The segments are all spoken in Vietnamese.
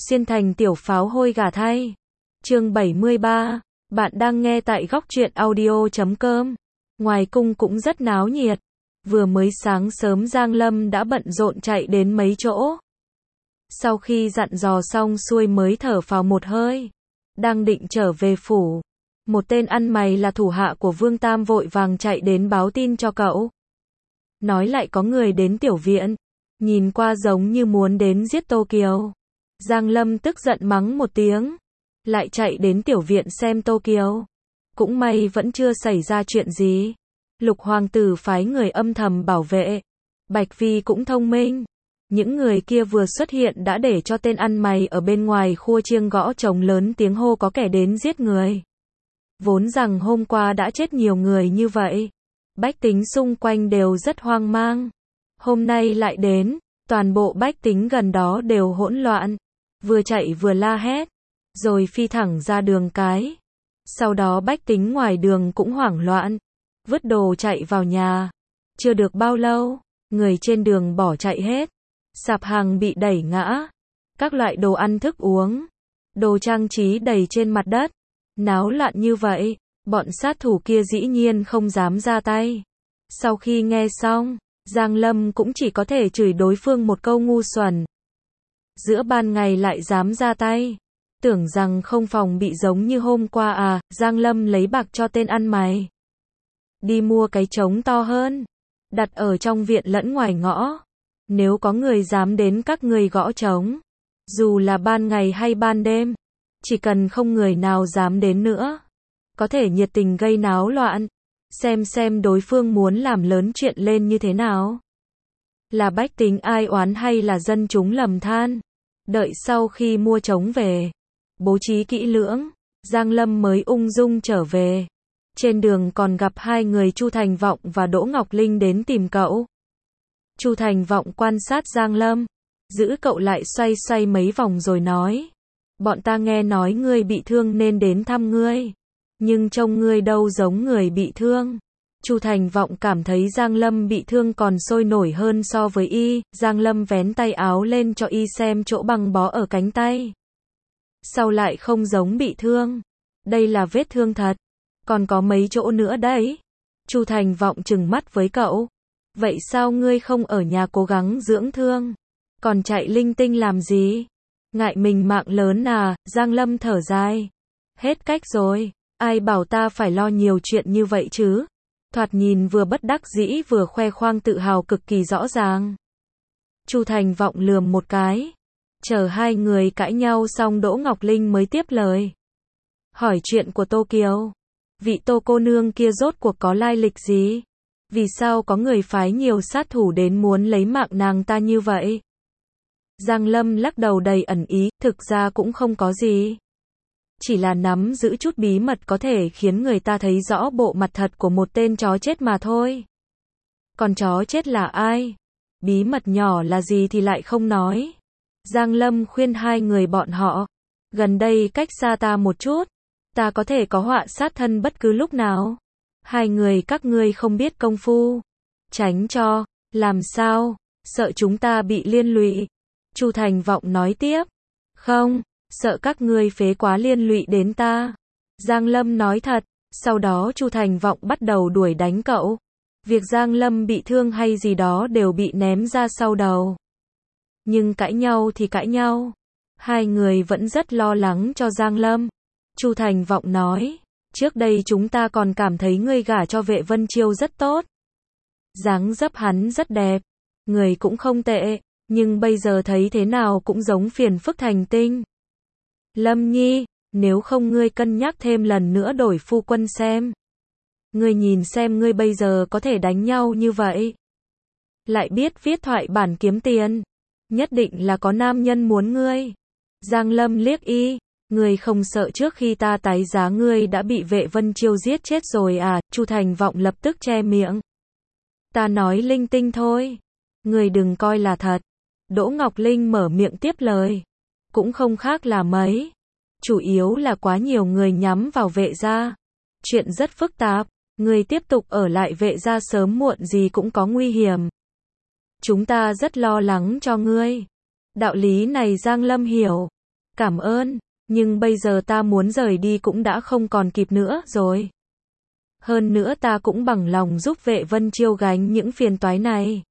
Xuyên thành tiểu pháo hôi gà thay. Chương 73. Bạn đang nghe tại góc truyện audio.com. Ngoài cung cũng rất náo nhiệt. Vừa mới sáng sớm Giang Lâm đã bận rộn chạy đến mấy chỗ. Sau khi dặn dò xong xuôi mới thở phào một hơi. Đang định trở về phủ. Một tên ăn mày là thủ hạ của Vương Tam vội vàng chạy đến báo tin cho cậu. Nói lại có người đến tiểu viện. Nhìn qua giống như muốn đến giết Tô Kiều. Giang Lâm tức giận mắng một tiếng. Lại chạy đến tiểu viện xem Tô Kiều. Cũng may vẫn chưa xảy ra chuyện gì. Lục hoàng tử phái người âm thầm bảo vệ. Bạch Vi cũng thông minh. Những người kia vừa xuất hiện đã để cho tên ăn mày ở bên ngoài khua chiêng gõ trống lớn tiếng hô có kẻ đến giết người. Vốn rằng hôm qua đã chết nhiều người như vậy. Bách tính xung quanh đều rất hoang mang. Hôm nay lại đến, toàn bộ bách tính gần đó đều hỗn loạn. Vừa chạy vừa la hét, rồi phi thẳng ra đường cái. Sau đó bách tính ngoài đường cũng hoảng loạn, vứt đồ chạy vào nhà. Chưa được bao lâu, người trên đường bỏ chạy hết. Sạp hàng bị đẩy ngã. Các loại đồ ăn thức uống, đồ trang trí đầy trên mặt đất. Náo loạn như vậy, bọn sát thủ kia dĩ nhiên không dám ra tay. Sau khi nghe xong, Giang Lâm cũng chỉ có thể chửi đối phương một câu ngu xuẩn. Giữa ban ngày lại dám ra tay. Tưởng rằng không phòng bị giống như hôm qua à. Giang Lâm lấy bạc cho tên ăn mày. Đi mua cái trống to hơn. Đặt ở trong viện lẫn ngoài ngõ. Nếu có người dám đến các người gõ trống. Dù là ban ngày hay ban đêm. Chỉ cần không người nào dám đến nữa. Có thể nhiệt tình gây náo loạn. Xem đối phương muốn làm lớn chuyện lên như thế nào. Là bách tính ai oán hay là dân chúng lầm than. Đợi sau khi mua trống về, bố trí kỹ lưỡng, Giang Lâm mới ung dung trở về. Trên đường còn gặp hai người Chu Thành Vọng và Đỗ Ngọc Linh đến tìm cậu. Chu Thành Vọng quan sát Giang Lâm, giữ cậu lại xoay xoay mấy vòng rồi nói. Bọn ta nghe nói ngươi bị thương nên đến thăm ngươi. Nhưng trông ngươi đâu giống người bị thương. Chu Thành Vọng cảm thấy Giang Lâm bị thương còn sôi nổi hơn so với y. Giang Lâm vén tay áo lên cho y xem chỗ băng bó ở cánh tay. Sao lại không giống bị thương? Đây là vết thương thật. Còn có mấy chỗ nữa đấy. Chu Thành Vọng trừng mắt với cậu. Vậy sao ngươi không ở nhà cố gắng dưỡng thương? Còn chạy linh tinh làm gì? Ngại mình mạng lớn à? Giang Lâm thở dài. Hết cách rồi. Ai bảo ta phải lo nhiều chuyện như vậy chứ? Thoạt nhìn vừa bất đắc dĩ vừa khoe khoang tự hào cực kỳ rõ ràng. Chu Thành Vọng lườm một cái. Chờ hai người cãi nhau xong Đỗ Ngọc Linh mới tiếp lời. Hỏi chuyện của Tô Kiều. Vị Tô cô nương kia rốt cuộc có lai lịch gì? Vì sao có người phái nhiều sát thủ đến muốn lấy mạng nàng ta như vậy? Giang Lâm lắc đầu đầy ẩn ý, thực ra cũng không có gì. Chỉ là nắm giữ chút bí mật có thể khiến người ta thấy rõ bộ mặt thật của một tên chó chết mà thôi. Còn chó chết là ai? Bí mật nhỏ là gì thì lại không nói. Giang Lâm khuyên hai người bọn họ. Gần đây cách xa ta một chút. Ta có thể có họa sát thân bất cứ lúc nào. Hai người các ngươi không biết công phu. Tránh cho. Làm sao? Sợ chúng ta bị liên lụy. Chu Thành Vọng nói tiếp. Không. Sợ các ngươi phế quá liên lụy đến ta. Giang Lâm nói thật. Sau đó Chu Thành Vọng bắt đầu đuổi đánh cậu. Việc Giang Lâm bị thương hay gì đó đều bị ném ra sau đầu. Nhưng cãi nhau thì cãi nhau. Hai người vẫn rất lo lắng cho Giang Lâm. Chu Thành Vọng nói. Trước đây chúng ta còn cảm thấy ngươi gả cho Vệ Vân Chiêu rất tốt. Dáng dấp hắn rất đẹp. Người cũng không tệ. Nhưng bây giờ thấy thế nào cũng giống phiền phức thành tinh. Lâm Nhi, nếu không ngươi cân nhắc thêm lần nữa đổi phu quân xem. Ngươi nhìn xem ngươi bây giờ có thể đánh nhau như vậy. Lại biết viết thoại bản kiếm tiền. Nhất định là có nam nhân muốn ngươi. Giang Lâm liếc y. Ngươi không sợ trước khi ta tái giá ngươi đã bị Vệ Vân Chiêu giết chết rồi à? Chu Thành Vọng lập tức che miệng. Ta nói linh tinh thôi. Ngươi đừng coi là thật. Đỗ Ngọc Linh mở miệng tiếp lời. Cũng không khác là mấy. Chủ yếu là quá nhiều người nhắm vào Vệ gia. Chuyện rất phức tạp. Ngươi tiếp tục ở lại Vệ gia sớm muộn gì cũng có nguy hiểm. Chúng ta rất lo lắng cho ngươi. Đạo lý này Giang Lâm hiểu. Cảm ơn, nhưng bây giờ ta muốn rời đi cũng đã không còn kịp nữa rồi. Hơn nữa ta cũng bằng lòng giúp Vệ Vân Chiêu gánh những phiền toái này.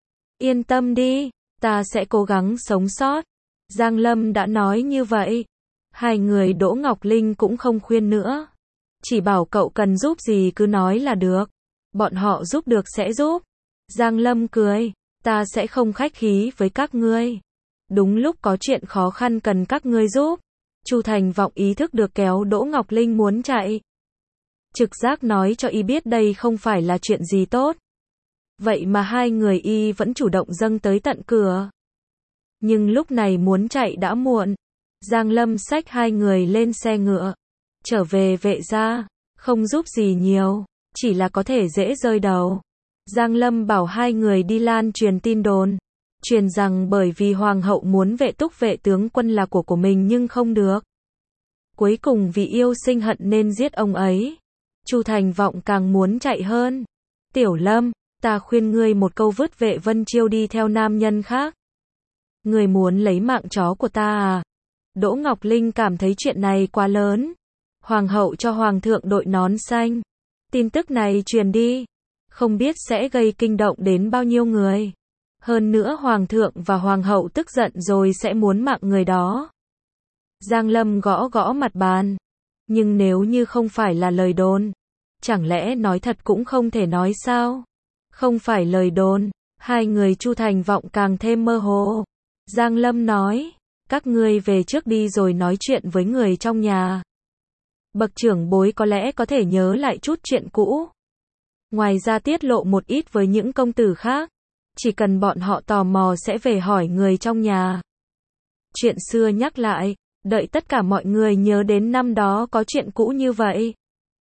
Yên tâm đi, ta sẽ cố gắng sống sót. Giang Lâm đã nói như vậy. Hai người Đỗ Ngọc Linh cũng không khuyên nữa. Chỉ bảo cậu cần giúp gì cứ nói là được. Bọn họ giúp được sẽ giúp. Giang Lâm cười, ta sẽ không khách khí với các ngươi. Đúng lúc có chuyện khó khăn cần các ngươi giúp. Chu Thành Vọng ý thức được kéo Đỗ Ngọc Linh muốn chạy. Trực giác nói cho y biết đây không phải là chuyện gì tốt. Vậy mà hai người y vẫn chủ động dâng tới tận cửa. Nhưng lúc này muốn chạy đã muộn. Giang Lâm xách hai người lên xe ngựa. Trở về Vệ gia, không giúp gì nhiều, chỉ là có thể dễ rơi đầu. Giang Lâm bảo hai người đi lan truyền tin đồn. Truyền rằng bởi vì Hoàng hậu muốn Vệ Túc Vệ tướng quân là của mình nhưng không được. Cuối cùng vì yêu sinh hận nên giết ông ấy. Chu Thành Vọng càng muốn chạy hơn. Tiểu Lâm, ta khuyên ngươi một câu vứt Vệ Vân Chiêu đi theo nam nhân khác. Ngươi muốn lấy mạng chó của ta à? Đỗ Ngọc Linh cảm thấy chuyện này quá lớn. Hoàng hậu cho Hoàng thượng đội nón xanh. Tin tức này truyền đi. Không biết sẽ gây kinh động đến bao nhiêu người. Hơn nữa Hoàng thượng và Hoàng hậu tức giận rồi sẽ muốn mạng người đó. Giang Lâm gõ gõ mặt bàn. Nhưng nếu như không phải là lời đồn. Chẳng lẽ nói thật cũng không thể nói sao? Không phải lời đồn. Hai người Chu Thành Vọng càng thêm mơ hồ. Giang Lâm nói. Các ngươi về trước đi rồi nói chuyện với người trong nhà. Bậc trưởng bối có lẽ có thể nhớ lại chút chuyện cũ. Ngoài ra tiết lộ một ít với những công tử khác. Chỉ cần bọn họ tò mò sẽ về hỏi người trong nhà. Chuyện xưa nhắc lại, đợi tất cả mọi người nhớ đến năm đó có chuyện cũ như vậy.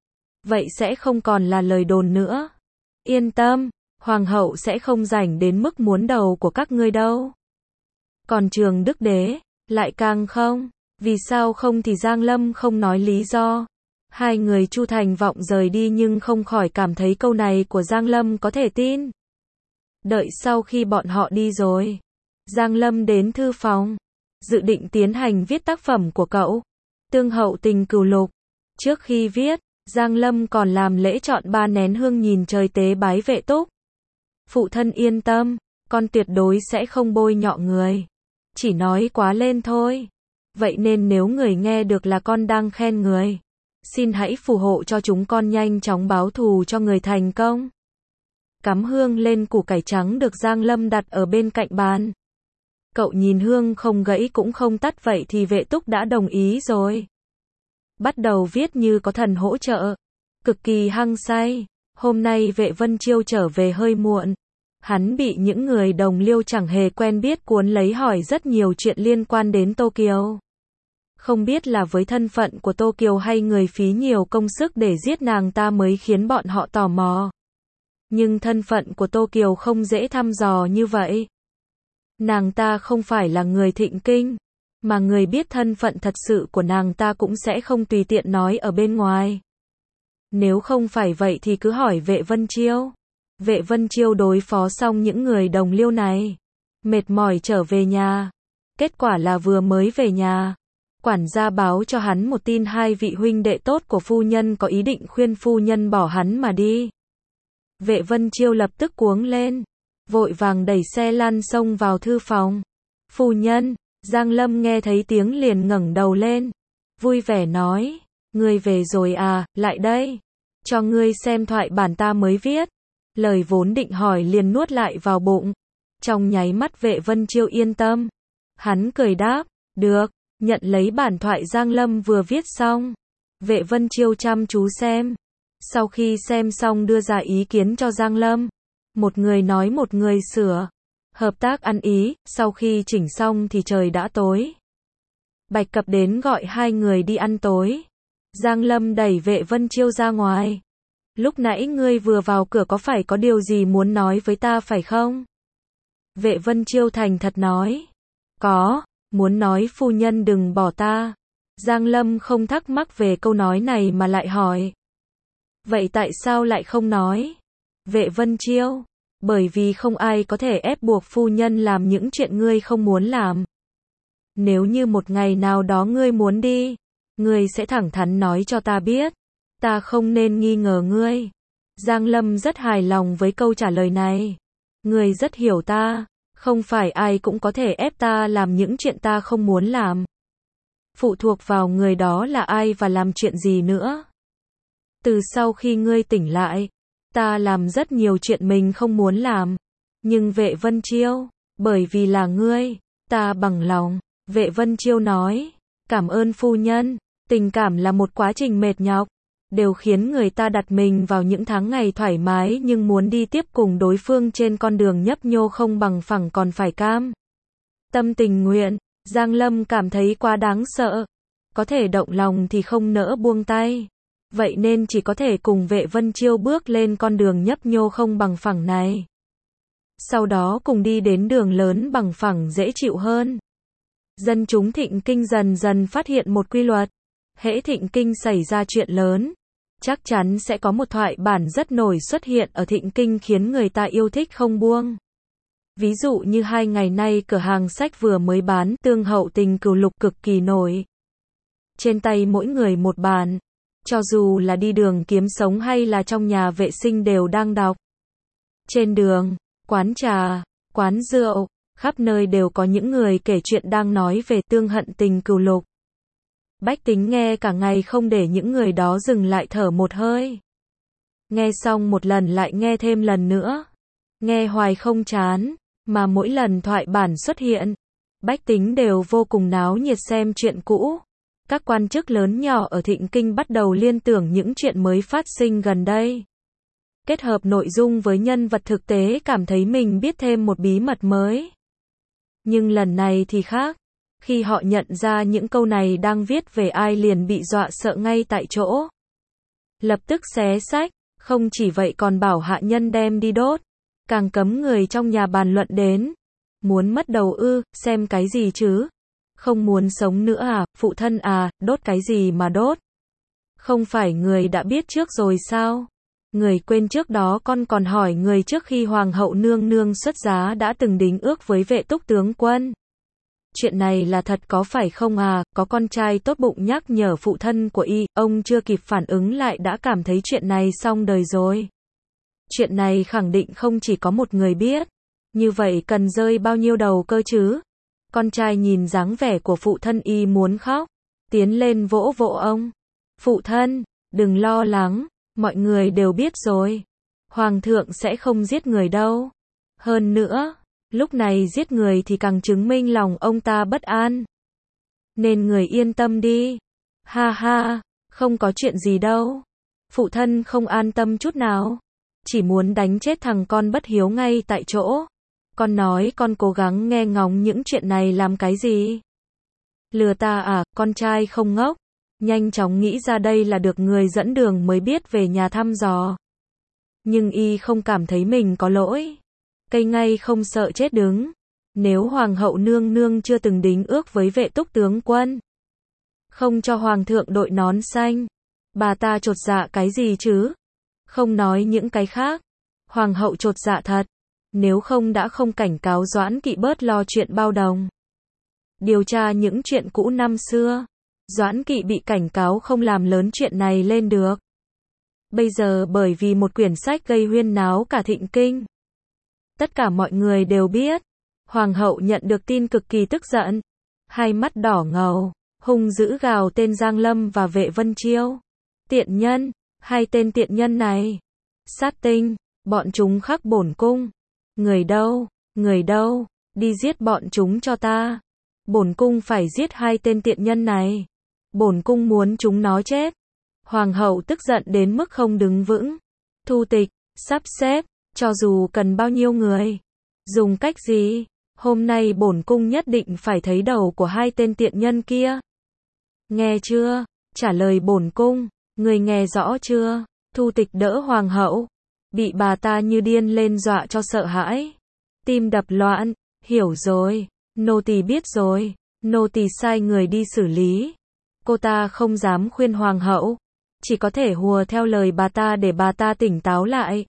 Vậy sẽ không còn là lời đồn nữa. Yên tâm, Hoàng hậu sẽ không rảnh đến mức muốn đầu của các ngươi đâu. Còn Trường Đức Đế, lại càng không. Vì sao không thì Giang Lâm không nói lý do. Hai người Chu Thành Vọng rời đi nhưng không khỏi cảm thấy câu này của Giang Lâm có thể tin. Đợi sau khi bọn họ đi rồi, Giang Lâm đến thư phòng, dự định tiến hành viết tác phẩm của cậu, Tương Hậu Tình Cửu Lục. Trước khi viết, Giang Lâm còn làm lễ chọn 3 nén hương nhìn trời tế bái Vệ Túc. Phụ thân yên tâm, con tuyệt đối sẽ không bôi nhọ người. Chỉ nói quá lên thôi. Vậy nên nếu người nghe được là con đang khen người, xin hãy phù hộ cho chúng con nhanh chóng báo thù cho người thành công. Cắm hương lên củ cải trắng được Giang Lâm đặt ở bên cạnh bàn. Cậu nhìn hương không gãy cũng không tắt vậy thì Vệ Túc đã đồng ý rồi. Bắt đầu viết như có thần hỗ trợ. Cực kỳ hăng say. Hôm nay Vệ Vân Chiêu trở về hơi muộn. Hắn bị những người đồng liêu chẳng hề quen biết cuốn lấy hỏi rất nhiều chuyện liên quan đến Tô Kiều. Không biết là với thân phận của Tô Kiều hay người phí nhiều công sức để giết nàng ta mới khiến bọn họ tò mò. Nhưng thân phận của Tô Kiều không dễ thăm dò như vậy. Nàng ta không phải là người Thịnh Kinh, mà người biết thân phận thật sự của nàng ta cũng sẽ không tùy tiện nói ở bên ngoài. Nếu không phải vậy thì cứ hỏi Vệ Vân Chiêu. Vệ Vân Chiêu đối phó xong những người đồng liêu này, mệt mỏi trở về nhà. Kết quả là vừa mới về nhà, quản gia báo cho hắn một tin hai vị huynh đệ tốt của phu nhân có ý định khuyên phu nhân bỏ hắn mà đi. Vệ Vân Chiêu lập tức cuống lên, vội vàng đẩy xe lăn xông vào thư phòng. Phu nhân, Giang Lâm nghe thấy tiếng liền ngẩng đầu lên, vui vẻ nói, ngươi về rồi à, lại đây, cho ngươi xem thoại bản ta mới viết. Lời vốn định hỏi liền nuốt lại vào bụng. Trong nháy mắt Vệ Vân Chiêu yên tâm. Hắn cười đáp, được, nhận lấy bản thoại Giang Lâm vừa viết xong. Vệ Vân Chiêu chăm chú xem. Sau khi xem xong đưa ra ý kiến cho Giang Lâm. Một người nói một người sửa. Hợp tác ăn ý, sau khi chỉnh xong thì trời đã tối. Bạch Cập đến gọi hai người đi ăn tối. Giang Lâm đẩy Vệ Vân Chiêu ra ngoài. Lúc nãy ngươi vừa vào cửa có phải có điều gì muốn nói với ta phải không? Vệ Vân Chiêu thành thật nói. Có, muốn nói phu nhân đừng bỏ ta. Giang Lâm không thắc mắc về câu nói này mà lại hỏi. Vậy tại sao lại không nói? Vệ Vân Chiêu. Bởi vì không ai có thể ép buộc phu nhân làm những chuyện ngươi không muốn làm. Nếu như một ngày nào đó ngươi muốn đi, ngươi sẽ thẳng thắn nói cho ta biết. Ta không nên nghi ngờ ngươi. Giang Lâm rất hài lòng với câu trả lời này. Ngươi rất hiểu ta, không phải ai cũng có thể ép ta làm những chuyện ta không muốn làm. Phụ thuộc vào người đó là ai và làm chuyện gì nữa. Từ sau khi ngươi tỉnh lại, ta làm rất nhiều chuyện mình không muốn làm. Nhưng Vệ Vân Chiêu, bởi vì là ngươi, ta bằng lòng. Vệ Vân Chiêu nói, cảm ơn phu nhân. Tình cảm là một quá trình mệt nhọc, đều khiến người ta đặt mình vào những tháng ngày thoải mái nhưng muốn đi tiếp cùng đối phương trên con đường nhấp nhô không bằng phẳng còn phải cam tâm tình nguyện. Giang Lâm cảm thấy quá đáng sợ. Có thể động lòng thì không nỡ buông tay. Vậy nên chỉ có thể cùng Vệ Vân Chiêu bước lên con đường nhấp nhô không bằng phẳng này. Sau đó cùng đi đến đường lớn bằng phẳng dễ chịu hơn. Dân chúng Thịnh Kinh dần dần phát hiện một quy luật. Hễ Thịnh Kinh xảy ra chuyện lớn, chắc chắn sẽ có một thoại bản rất nổi xuất hiện ở Thịnh Kinh khiến người ta yêu thích không buông. Ví dụ như 2 ngày nay cửa hàng sách vừa mới bán Tương Hậu Tình Cửu Lục cực kỳ nổi. Trên tay mỗi người một bản, cho dù là đi đường kiếm sống hay là trong nhà vệ sinh đều đang đọc. Trên đường, quán trà, quán rượu, khắp nơi đều có những người kể chuyện đang nói về Tương Hận Tình Cửu Lục. Bách tính nghe cả ngày không để những người đó dừng lại thở một hơi. Nghe xong một lần lại nghe thêm lần nữa. Nghe hoài không chán, mà mỗi lần thoại bản xuất hiện, bách tính đều vô cùng náo nhiệt xem chuyện cũ. Các quan chức lớn nhỏ ở Thịnh Kinh bắt đầu liên tưởng những chuyện mới phát sinh gần đây. Kết hợp nội dung với nhân vật thực tế cảm thấy mình biết thêm một bí mật mới. Nhưng lần này thì khác. Khi họ nhận ra những câu này đang viết về ai liền bị dọa sợ ngay tại chỗ. Lập tức xé sách, không chỉ vậy còn bảo hạ nhân đem đi đốt. Càng cấm người trong nhà bàn luận đến. Muốn mất đầu ư, xem cái gì chứ? Không muốn sống nữa à, phụ thân à, đốt cái gì mà đốt? Không phải người đã biết trước rồi sao? Người quên trước đó con còn hỏi người trước khi Hoàng hậu nương nương xuất giá đã từng đính ước với Vệ Túc tướng quân. Chuyện này là thật có phải không à? Có con trai tốt bụng nhắc nhở phụ thân của y, ông chưa kịp phản ứng lại đã cảm thấy chuyện này xong đời rồi. Chuyện này khẳng định không chỉ có một người biết. Như vậy cần rơi bao nhiêu đầu cơ chứ? Con trai nhìn dáng vẻ của phụ thân y muốn khóc. Tiến lên vỗ vỗ ông. Phụ thân, đừng lo lắng, mọi người đều biết rồi. Hoàng thượng sẽ không giết người đâu. Hơn nữa, lúc này giết người thì càng chứng minh lòng ông ta bất an. Nên người yên tâm đi. Ha ha, không có chuyện gì đâu. Phụ thân không an tâm chút nào. Chỉ muốn đánh chết thằng con bất hiếu ngay tại chỗ. Con nói con cố gắng nghe ngóng những chuyện này làm cái gì? Lừa ta à, con trai không ngốc. Nhanh chóng nghĩ ra đây là được người dẫn đường mới biết về nhà thăm dò. Nhưng y không cảm thấy mình có lỗi. Cây ngay không sợ chết đứng. Nếu Hoàng hậu nương nương chưa từng đính ước với Vệ Túc tướng quân, không cho Hoàng thượng đội nón xanh, bà ta chột dạ cái gì chứ? Không nói những cái khác. Hoàng hậu chột dạ thật. Nếu không đã không cảnh cáo Doãn Kỵ bớt lo chuyện bao đồng. Điều tra những chuyện cũ năm xưa. Doãn Kỵ bị cảnh cáo không làm lớn chuyện này lên được. Bây giờ bởi vì một quyển sách gây huyên náo cả Thịnh Kinh. Tất cả mọi người đều biết. Hoàng hậu nhận được tin cực kỳ tức giận. Hai mắt đỏ ngầu, hung dữ gào tên Giang Lâm và Vệ Vân Chiêu. Tiện nhân, hai tên tiện nhân này. Sát tinh, bọn chúng khắc bổn cung. Người đâu, đi giết bọn chúng cho ta. Bổn cung phải giết hai tên tiện nhân này. Bổn cung muốn chúng nó chết. Hoàng hậu tức giận đến mức không đứng vững. Thu tịch, sắp xếp, cho dù cần bao nhiêu người. Dùng cách gì? Hôm nay bổn cung nhất định phải thấy đầu của hai tên tiện nhân kia. Nghe chưa? Trả lời bổn cung. Người nghe rõ chưa? Thu tịch đỡ hoàng hậu. Bị bà ta như điên lên dọa cho sợ hãi. Tim đập loạn. Hiểu rồi. Nô tỳ biết rồi. Nô tỳ sai người đi xử lý. Cô ta không dám khuyên hoàng hậu. Chỉ có thể hùa theo lời bà ta để bà ta tỉnh táo lại.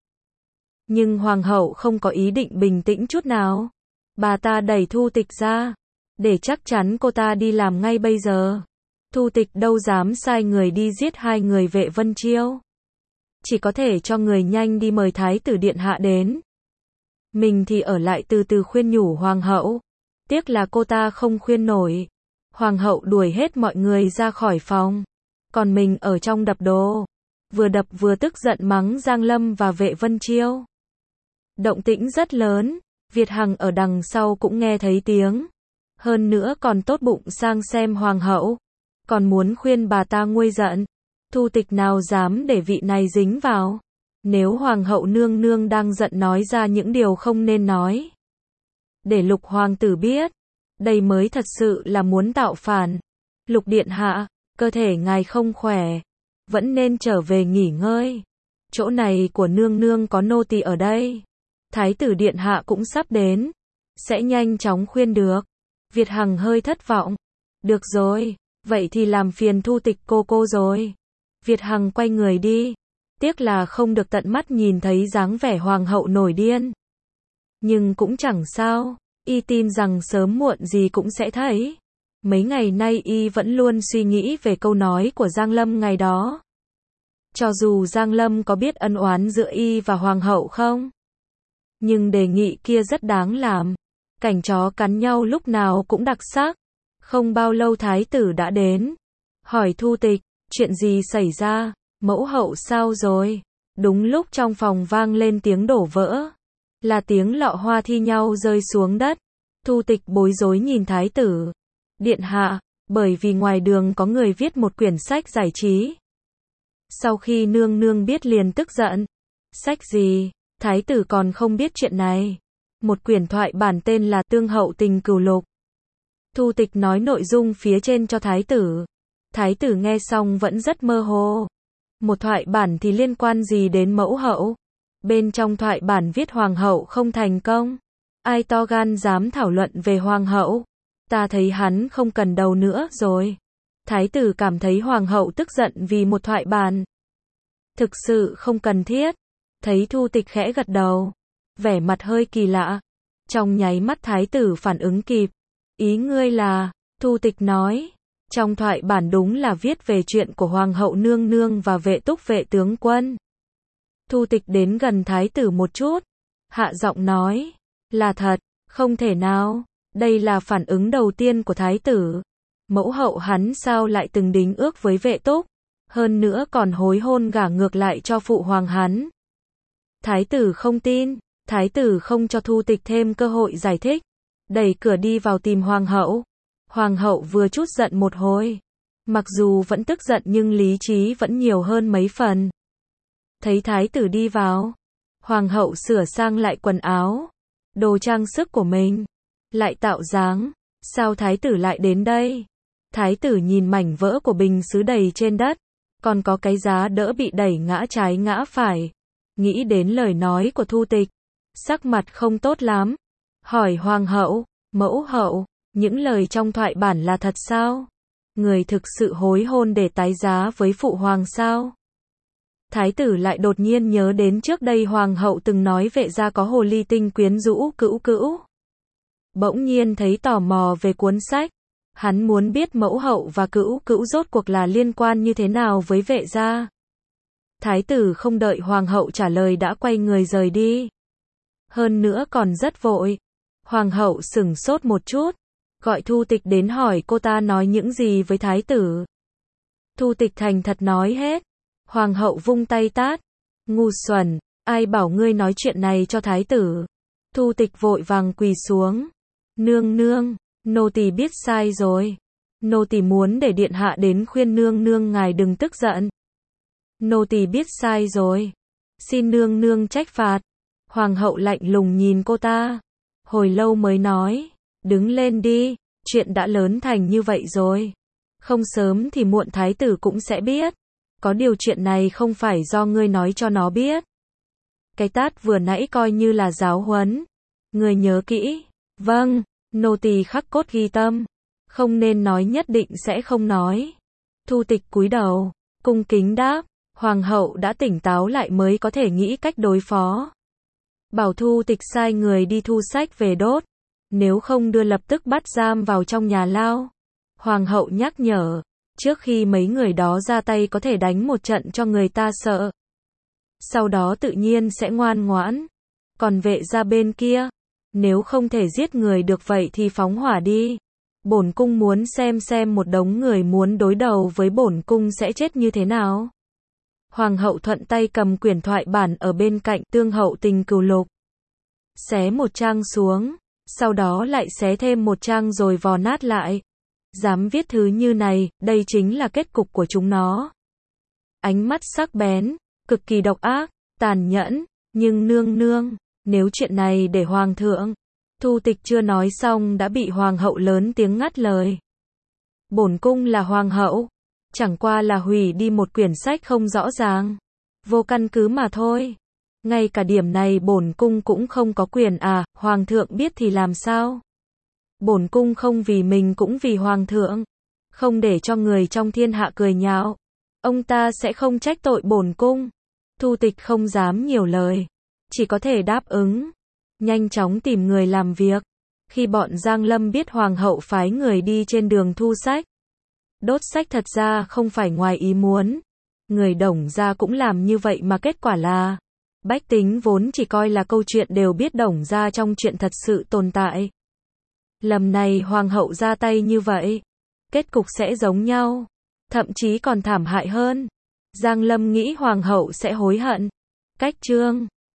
Nhưng hoàng hậu không có ý định bình tĩnh chút nào. Bà ta đẩy Thu tịch ra. để chắc chắn cô ta đi làm ngay bây giờ. Thu Tịch đâu dám sai người đi giết hai người vệ Vân Chiêu. Chỉ có thể cho người nhanh đi mời Thái tử điện hạ đến. Mình thì ở lại từ từ khuyên nhủ hoàng hậu. Tiếc là cô ta không khuyên nổi. Hoàng hậu đuổi hết mọi người ra khỏi phòng. Còn mình ở trong đập đồ. Vừa đập vừa tức giận mắng Giang Lâm và vệ Vân Chiêu. Động tĩnh rất lớn. Việt Hằng ở đằng sau cũng nghe thấy tiếng. Hơn nữa còn tốt bụng sang xem hoàng hậu. Còn muốn khuyên bà ta nguôi giận. Thu Tịch nào dám để vị này dính vào. Nếu hoàng hậu nương nương đang giận nói ra những điều không nên nói. Để Lục hoàng tử biết. Đây mới thật sự là muốn tạo phản. Lục điện hạ, cơ thể ngài không khỏe. Vẫn nên trở về nghỉ ngơi. Chỗ này của nương nương có nô tỳ ở đây. Thái tử điện hạ cũng sắp đến. Sẽ nhanh chóng khuyên được. Việt Hằng hơi thất vọng. Được rồi, vậy thì làm phiền Thu Tịch cô rồi. Việt Hằng quay người đi. Tiếc là không được tận mắt nhìn thấy dáng vẻ hoàng hậu nổi điên. Nhưng cũng chẳng sao, y tin rằng sớm muộn gì cũng sẽ thấy. Mấy ngày nay y vẫn luôn suy nghĩ về câu nói của Giang Lâm ngày đó. Cho dù Giang Lâm có biết ân oán giữa y và hoàng hậu không? Nhưng đề nghị kia rất đáng làm. Cảnh chó cắn nhau lúc nào cũng đặc sắc. Không bao lâu thái tử đã đến. Hỏi Thu Tịch, chuyện gì xảy ra? Mẫu hậu sao rồi? Đúng lúc trong phòng vang lên tiếng đổ vỡ. Là tiếng lọ hoa thi nhau rơi xuống đất. Thu Tịch bối rối nhìn thái tử. Điện hạ, bởi vì ngoài đường có người viết một quyển sách giải trí. Sau khi nương nương biết liền tức giận. Sách gì? Thái tử còn không biết chuyện này. Một quyển thoại bản tên là Tương Hậu Tình Cửu Lục. Thu Tịch nói nội dung phía trên cho thái tử. Thái tử nghe xong vẫn rất mơ hồ. Một thoại bản thì liên quan gì đến mẫu hậu? Bên trong thoại bản viết hoàng hậu không thành công. Ai to gan dám thảo luận về hoàng hậu? Ta thấy hắn không cần đầu nữa rồi. Thái tử cảm thấy hoàng hậu tức giận vì một thoại bản. Thực sự không cần thiết. Thấy Thu Tịch khẽ gật đầu. Vẻ mặt hơi kỳ lạ. Trong nháy mắt thái tử phản ứng kịp. Ý ngươi là, Thu Tịch nói. Trong thoại bản đúng là viết về chuyện của hoàng hậu nương nương và vệ túc vệ tướng quân. Thu Tịch đến gần thái tử một chút. Hạ giọng nói. Là thật, không thể nào. Đây là phản ứng đầu tiên của thái tử. Mẫu hậu hắn sao lại từng đính ước với vệ túc. Hơn nữa còn hối hôn gả ngược lại cho phụ hoàng hắn. Thái tử không tin. Thái tử không cho Thu Tịch thêm cơ hội giải thích. Đẩy cửa đi vào tìm hoàng hậu. Hoàng hậu vừa chút giận một hồi. Mặc dù vẫn tức giận nhưng lý trí vẫn nhiều hơn mấy phần. Thấy thái tử đi vào. Hoàng hậu sửa sang lại quần áo. Đồ trang sức của mình. Lại tạo dáng. Sao thái tử lại đến đây? Thái tử nhìn mảnh vỡ của bình sứ đầy trên đất. Còn có cái giá đỡ bị đẩy ngã trái ngã phải. Nghĩ đến lời nói của Thu Tịch. Sắc mặt không tốt lắm. Hỏi hoàng hậu, mẫu hậu, những lời trong thoại bản là thật sao? Người thực sự hối hôn để tái giá với phụ hoàng sao? Thái tử lại đột nhiên nhớ đến trước đây hoàng hậu từng nói vệ gia có hồ ly tinh quyến rũ cữu cữu. Bỗng nhiên thấy tò mò về cuốn sách. Hắn muốn biết mẫu hậu và cữu cữu rốt cuộc là liên quan như thế nào với vệ gia. Thái tử không đợi hoàng hậu trả lời đã quay người rời đi. Hơn nữa còn rất vội. Hoàng hậu sửng sốt một chút. Gọi Thu Tịch đến hỏi cô ta nói những gì với thái tử. Thu Tịch thành thật nói hết. Hoàng hậu vung tay tát. Ngu xuẩn, ai bảo ngươi nói chuyện này cho thái tử. Thu Tịch vội vàng quỳ xuống. Nương nương, nô tỳ biết sai rồi. Nô tỳ muốn để điện hạ đến khuyên nương nương ngài đừng tức giận. Nô tỳ biết sai rồi. Xin nương nương trách phạt. Hoàng hậu lạnh lùng nhìn cô ta. Hồi lâu mới nói. Đứng lên đi. Chuyện đã lớn thành như vậy rồi. Không sớm thì muộn thái tử cũng sẽ biết. Có điều chuyện này không phải do ngươi nói cho nó biết. Cái tát vừa nãy coi như là giáo huấn. Ngươi nhớ kỹ. Vâng, nô tỳ khắc cốt ghi tâm. Không nên nói nhất định sẽ không nói. Thu Tịch cúi đầu, cung kính đáp. Hoàng hậu đã tỉnh táo lại mới có thể nghĩ cách đối phó. Bảo Thu Tịch sai người đi thu sách về đốt. nếu không đưa lập tức bắt giam vào trong nhà lao. Hoàng hậu nhắc nhở, trước khi mấy người đó ra tay có thể đánh một trận cho người ta sợ. Sau đó tự nhiên sẽ ngoan ngoãn. Còn vệ gia bên kia, nếu không thể giết người được vậy thì phóng hỏa đi. Bổn cung muốn xem một đống người muốn đối đầu với bổn cung sẽ chết như thế nào. Hoàng hậu thuận tay cầm quyển thoại bản ở bên cạnh Tương Hậu Tình Cửu Lục. Xé một trang xuống, sau đó lại xé thêm một trang rồi vò nát lại. Dám viết thứ như này, đây chính là kết cục của chúng nó. Ánh mắt sắc bén, cực kỳ độc ác, tàn nhẫn, nhưng nương nương, nếu chuyện này để hoàng thượng. Thu Tịch chưa nói xong đã bị hoàng hậu lớn tiếng ngắt lời. Bổn cung là hoàng hậu, chẳng qua là hủy đi một quyển sách không rõ ràng, vô căn cứ mà thôi. Ngay cả điểm này bổn cung cũng không có quyền à, hoàng thượng biết thì làm sao? Bổn cung không vì mình cũng vì hoàng thượng, không để cho người trong thiên hạ cười nhạo. Ông ta sẽ không trách tội bổn cung. Thu Tịch không dám nhiều lời, chỉ có thể đáp ứng, nhanh chóng tìm người làm việc. Khi bọn Giang Lâm biết hoàng hậu phái người đi trên đường thu sách, đốt sách thật ra không phải ngoài ý muốn. Người Đồng gia cũng làm như vậy mà kết quả là, bách tính vốn chỉ coi là câu chuyện đều biết Đồng gia trong chuyện thật sự tồn tại. Lần này hoàng hậu ra tay như vậy, kết cục sẽ giống nhau, thậm chí còn thảm hại hơn. Giang Lâm nghĩ hoàng hậu sẽ hối hận. Cách chương